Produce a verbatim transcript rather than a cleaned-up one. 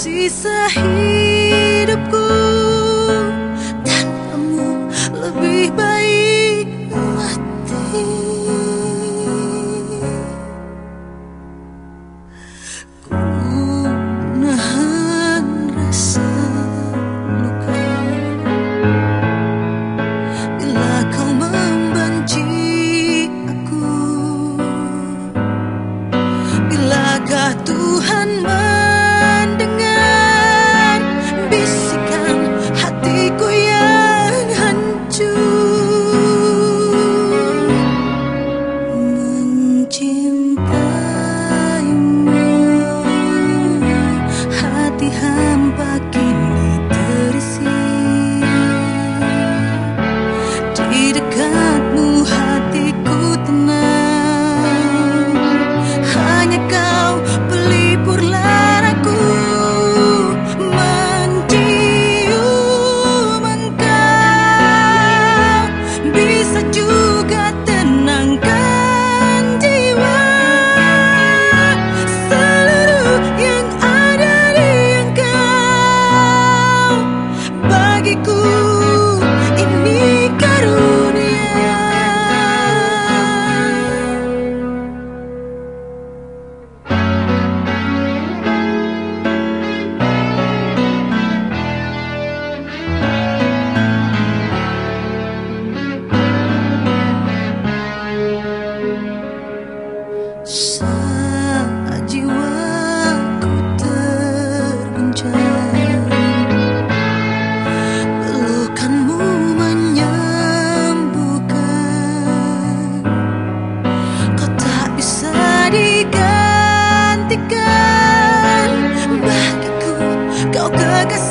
sisa hidupku. Tanpamu lebih baik mati. Ku nahan rasa luka bila kau membenci aku. Bilakah Tuhan mendengar bisikan hatiku yang hancur? Mencintaimu, hati hamba kini terisi. Di dekatmu hatiku tenang, hanya kau pelipur laraku. Mencium engkau bisa juga tenangkan jiwa. Seluruh yang ada di engkau bagiku ini karunia. Saat jiwaku terguncang, pelukanmu menyembuhkan. Kau tak bisa digantikan bagiku, kau kekasih